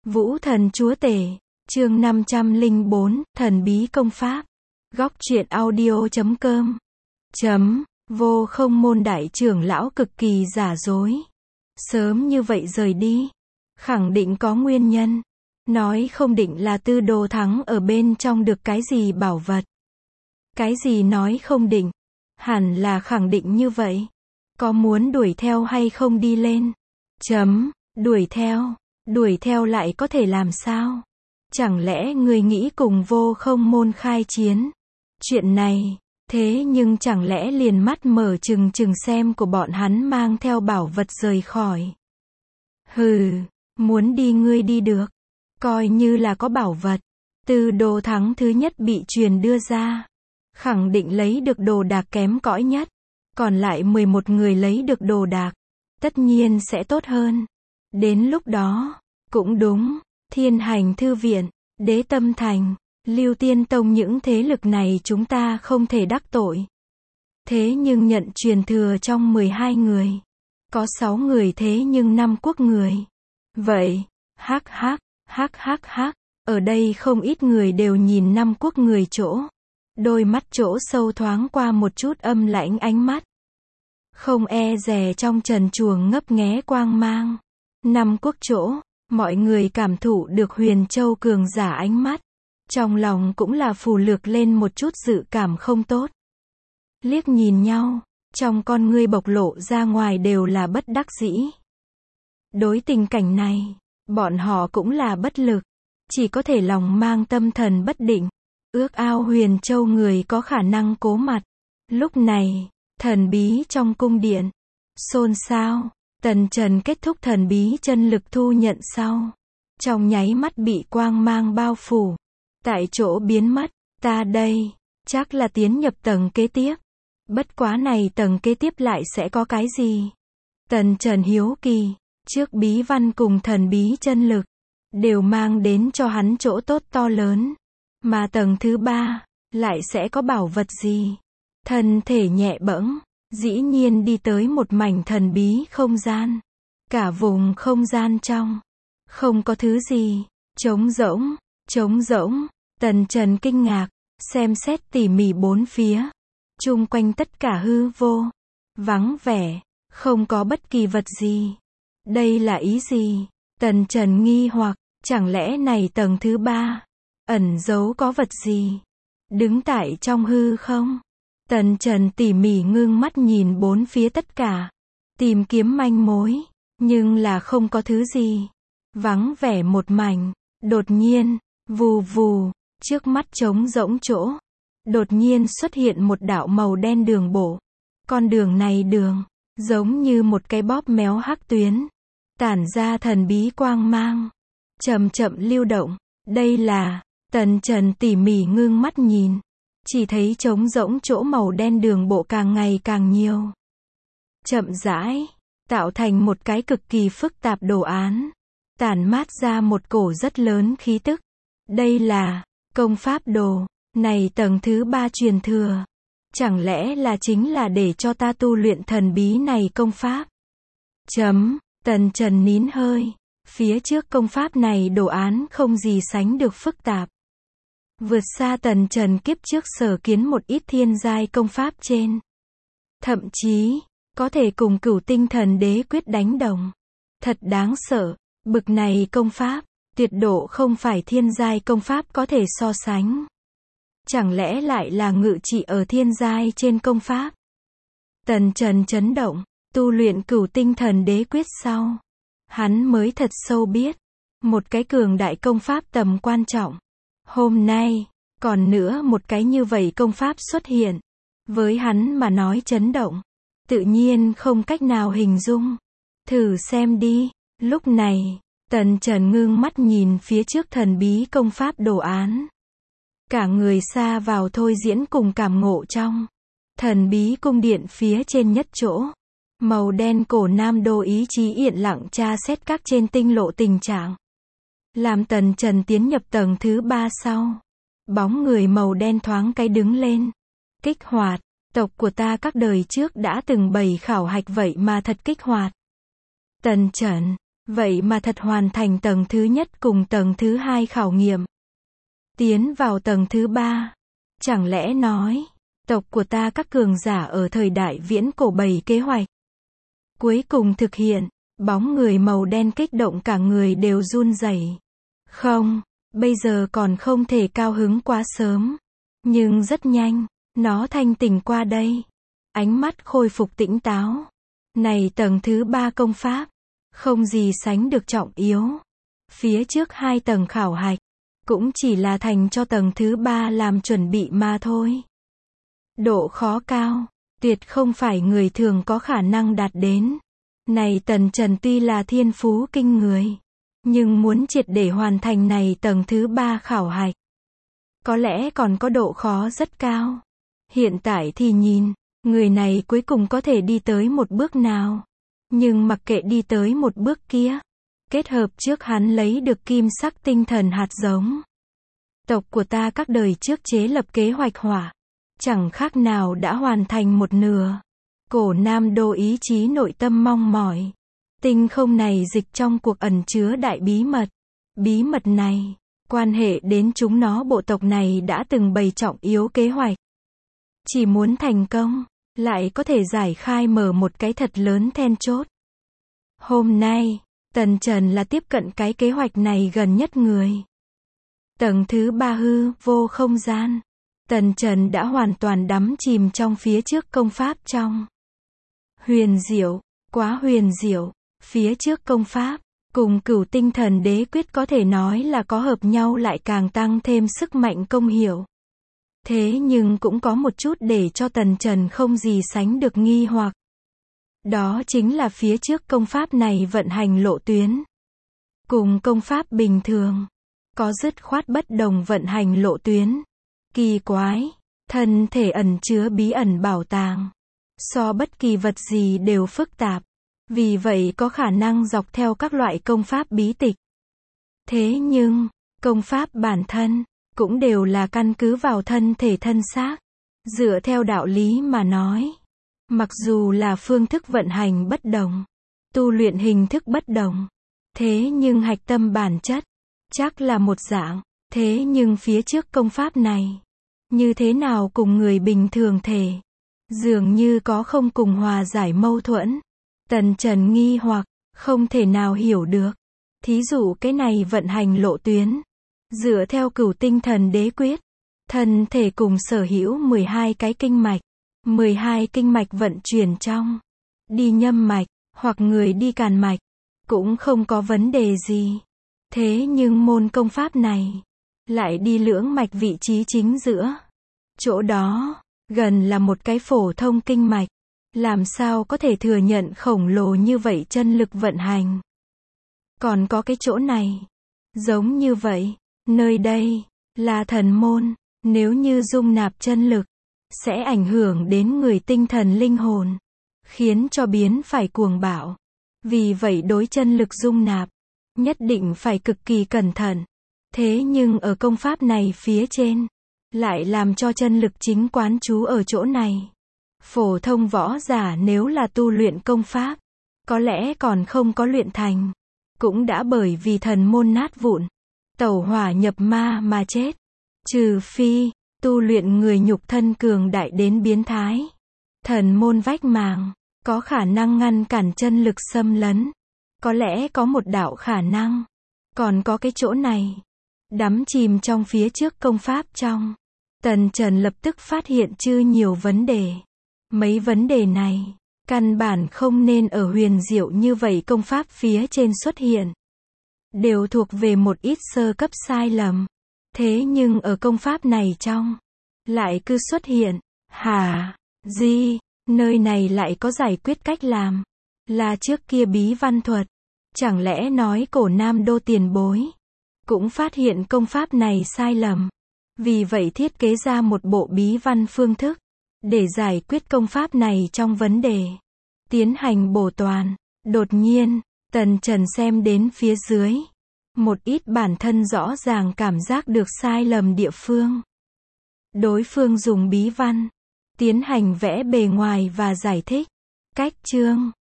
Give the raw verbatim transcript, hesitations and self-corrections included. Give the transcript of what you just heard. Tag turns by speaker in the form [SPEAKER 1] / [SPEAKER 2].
[SPEAKER 1] Vũ thần chúa tể, chương năm trăm lẻ bốn, thần bí công pháp. Góc truyện audio chấm com. Chấm, vô không môn đại trưởng lão cực kỳ giả dối. Sớm như vậy rời đi. Khẳng định có nguyên nhân. Nói không định là Tư Đồ Thắng ở bên trong được cái gì bảo vật. Cái gì nói không định. Hẳn là khẳng định như vậy. Có muốn đuổi theo hay không đi lên? Chấm, đuổi theo. Đuổi theo lại có thể làm sao? Chẳng lẽ người nghĩ cùng vô không môn khai chiến? Chuyện này, thế nhưng chẳng lẽ liền mắt mở trừng trừng xem của bọn hắn mang theo bảo vật rời khỏi? Hừ, muốn đi ngươi đi được. Coi như là có bảo vật. Tư Đồ Thắng thứ nhất bị truyền đưa ra. Khẳng định lấy được đồ đạc kém cỏi nhất. Còn lại mười một người lấy được đồ đạc. Tất nhiên sẽ tốt hơn. Đến lúc đó, cũng đúng, Thiên Hành Thư Viện, Đế Tâm Thành, Lưu Tiên Tông những thế lực này chúng ta không thể đắc tội. Thế nhưng nhận truyền thừa trong mười hai người. Có sáu người thế nhưng năm quốc người. Vậy, hắc hắc, hắc hắc hắc, ở đây không ít người đều nhìn năm quốc người chỗ. Đôi mắt chỗ sâu thoáng qua một chút âm lãnh ánh mắt. Không e dè trong trần chuồng ngấp nghé quang mang. Năm quốc chỗ, mọi người cảm thụ được Huyền Châu cường giả ánh mắt. Trong lòng cũng là phù lược lên một chút dự cảm không tốt. Liếc nhìn nhau, trong con ngươi bộc lộ ra ngoài đều là bất đắc dĩ. Đối tình cảnh này, bọn họ cũng là bất lực. Chỉ có thể lòng mang tâm thần bất định. Ước ao Huyền Châu người có khả năng cố mặt. Lúc này, thần bí trong cung điện. Xôn xao. Tần Trần kết thúc thần bí chân lực thu nhận sau. Trong nháy mắt bị quang mang bao phủ. Tại chỗ biến mất. Ta đây, chắc là tiến nhập tầng kế tiếp. Bất quá này tầng kế tiếp lại sẽ có cái gì? Tần Trần hiếu kỳ. Trước bí văn cùng thần bí chân lực. Đều mang đến cho hắn chỗ tốt to lớn. Mà tầng thứ ba, lại sẽ có bảo vật gì? Thân thể nhẹ bẫng. Dĩ nhiên đi tới một mảnh thần bí không gian. Cả vùng không gian trong. Không có thứ gì. Trống rỗng. Trống rỗng. Tần Trần kinh ngạc. Xem xét tỉ mỉ bốn phía. Chung quanh tất cả hư vô. Vắng vẻ. Không có bất kỳ vật gì. Đây là ý gì? Tần Trần nghi hoặc. Chẳng lẽ này tầng thứ ba. Ẩn giấu có vật gì? Đứng tại trong hư không? Tần Trần tỉ mỉ ngưng mắt nhìn bốn phía tất cả. Tìm kiếm manh mối. Nhưng là không có thứ gì. Vắng vẻ một mảnh. Đột nhiên, vù vù, trước mắt trống rỗng chỗ. Đột nhiên xuất hiện một đạo màu đen đường bộ. Con đường này đường, giống như một cái bóp méo hắc tuyến. Tản ra thần bí quang mang. Chậm chậm lưu động. Đây là, Tần Trần tỉ mỉ ngưng mắt nhìn. Chỉ thấy trống rỗng chỗ màu đen đường bộ càng ngày càng nhiều. Chậm rãi, tạo thành một cái cực kỳ phức tạp đồ án. Tản mát ra một cổ rất lớn khí tức. Đây là, công pháp đồ, này tầng thứ ba truyền thừa. Chẳng lẽ là chính là để cho ta tu luyện thần bí này công pháp? Chấm, Tần Trần nín hơi. Phía trước công pháp này đồ án không gì sánh được phức tạp. Vượt xa Tần Trần kiếp trước sở kiến một ít thiên giai công pháp trên. Thậm chí, có thể cùng Cửu Tinh Thần Đế quyết đánh đồng. Thật đáng sợ, bực này công pháp, tuyệt độ không phải thiên giai công pháp có thể so sánh. Chẳng lẽ lại là ngự trị ở thiên giai trên công pháp? Tần Trần chấn động, tu luyện Cửu Tinh Thần Đế quyết sau. Hắn mới thật sâu biết, một cái cường đại công pháp tầm quan trọng. Hôm nay, còn nữa một cái như vậy công pháp xuất hiện. Với hắn mà nói chấn động. Tự nhiên không cách nào hình dung. Thử xem đi. Lúc này, Tần Trần ngưng mắt nhìn phía trước thần bí công pháp đồ án. Cả người xa vào thôi diễn cùng cảm ngộ trong. Thần bí cung điện phía trên nhất chỗ. Màu đen cổ nam đô ý chí yên lặng tra xét các trên tinh lộ tình trạng. Làm Tần Trần tiến nhập tầng thứ ba sau. Bóng người màu đen thoáng cái đứng lên. Kích hoạt, tộc của ta các đời trước đã từng bày khảo hạch vậy mà thật kích hoạt. Tần Trần, Vậy mà thật hoàn thành tầng thứ nhất cùng tầng thứ hai khảo nghiệm. Tiến vào tầng thứ ba. Chẳng lẽ nói, tộc của ta các cường giả ở thời đại viễn cổ bày kế hoạch. Cuối cùng thực hiện, bóng người màu đen kích động cả người đều run rẩy. Không, bây giờ còn không thể cao hứng quá sớm. Nhưng rất nhanh, nó thanh tỉnh qua đây. Ánh mắt khôi phục tỉnh táo. Này tầng thứ ba công pháp, không gì sánh được trọng yếu. Phía trước hai tầng khảo hạch, cũng chỉ là thành cho tầng thứ ba làm chuẩn bị mà thôi. Độ khó cao, tuyệt không phải người thường có khả năng đạt đến. Này Tần Trần tuy là thiên phú kinh người, nhưng muốn triệt để hoàn thành này tầng thứ ba khảo hạch, có lẽ còn có độ khó rất cao. Hiện tại thì nhìn, người này cuối cùng có thể đi tới một bước nào. Nhưng mặc kệ đi tới một bước kia, kết hợp trước hắn lấy được kim sắc tinh thần hạt giống. Tộc của ta các đời trước chế lập kế hoạch hỏa, chẳng khác nào đã hoàn thành một nửa. Cổ Nam Đô ý chí nội tâm mong mỏi. Tinh không này dịch trong cuộc ẩn chứa đại bí mật. Bí mật này, quan hệ đến chúng nó bộ tộc này đã từng bày trọng yếu kế hoạch. Chỉ muốn thành công, lại có thể giải khai mở một cái thật lớn then chốt. Hôm nay, Tần Trần là tiếp cận cái kế hoạch này gần nhất người. Tầng thứ ba hư vô không gian. Tần Trần đã hoàn toàn đắm chìm trong phía trước công pháp trong. Huyền diệu, quá huyền diệu. Phía trước công pháp, cùng cửu tinh thần đế quyết có thể nói là có hợp nhau lại càng tăng thêm sức mạnh công hiệu. Thế nhưng cũng có một chút để cho Tần Trần không gì sánh được nghi hoặc. Đó chính là phía trước công pháp này vận hành lộ tuyến. Cùng công pháp bình thường, có dứt khoát bất đồng vận hành lộ tuyến. Kỳ quái, thân thể ẩn chứa bí ẩn bảo tàng. So bất kỳ vật gì đều phức tạp. Vì vậy có khả năng dọc theo các loại công pháp bí tịch. Thế nhưng, công pháp bản thân, cũng đều là căn cứ vào thân thể thân xác. Dựa theo đạo lý mà nói. Mặc dù là phương thức vận hành bất đồng, tu luyện hình thức bất đồng. Thế nhưng hạch tâm bản chất, chắc là một dạng. Thế nhưng phía trước công pháp này, như thế nào cùng người bình thường thể, dường như có không cùng hòa giải mâu thuẫn. Tần Trần nghi hoặc, không thể nào hiểu được. Thí dụ cái này vận hành lộ tuyến, dựa theo cửu tinh thần đế quyết, thân thể cùng sở hữu mười hai cái kinh mạch, mười hai kinh mạch vận chuyển trong, đi nhâm mạch, hoặc người đi càn mạch, cũng không có vấn đề gì. Thế nhưng môn công pháp này, lại đi lưỡng mạch vị trí chính giữa. Chỗ đó, gần là một cái phổ thông kinh mạch. Làm sao có thể thừa nhận khổng lồ như vậy chân lực vận hành. Còn có cái chỗ này, giống như vậy, nơi đây, là thần môn, nếu như dung nạp chân lực, sẽ ảnh hưởng đến người tinh thần linh hồn, khiến cho biến phải cuồng bạo. Vì vậy đối chân lực dung nạp, nhất định phải cực kỳ cẩn thận. Thế nhưng ở công pháp này phía trên, lại làm cho chân lực chính quán trú ở chỗ này. Phổ thông võ giả nếu là tu luyện công pháp, có lẽ còn không có luyện thành, cũng đã bởi vì thần môn nát vụn, tẩu hỏa nhập ma mà chết. Trừ phi, tu luyện người nhục thân cường đại đến biến thái. Thần môn vách màng, có khả năng ngăn cản chân lực xâm lấn. Có lẽ có một đạo khả năng. Còn có cái chỗ này, đắm chìm trong phía trước công pháp trong. Tần Trần lập tức phát hiện chư nhiều vấn đề. Mấy vấn đề này, căn bản không nên ở huyền diệu như vậy công pháp phía trên xuất hiện. Đều thuộc về một ít sơ cấp sai lầm. Thế nhưng ở công pháp này trong, lại cứ xuất hiện. Hả? Gì? Nơi này lại có giải quyết cách làm. Là trước kia bí văn thuật. Chẳng lẽ nói cổ Nam Đô tiền bối, cũng phát hiện công pháp này sai lầm. Vì vậy thiết kế ra một bộ bí văn phương thức. Để giải quyết công pháp này trong vấn đề. Tiến hành bổ toàn. Đột nhiên, Tần Trần xem đến phía dưới. Một ít bản thân rõ ràng cảm giác được sai lầm địa phương. Đối phương dùng bí văn. Tiến hành vẽ bề ngoài và giải thích. Cách chương.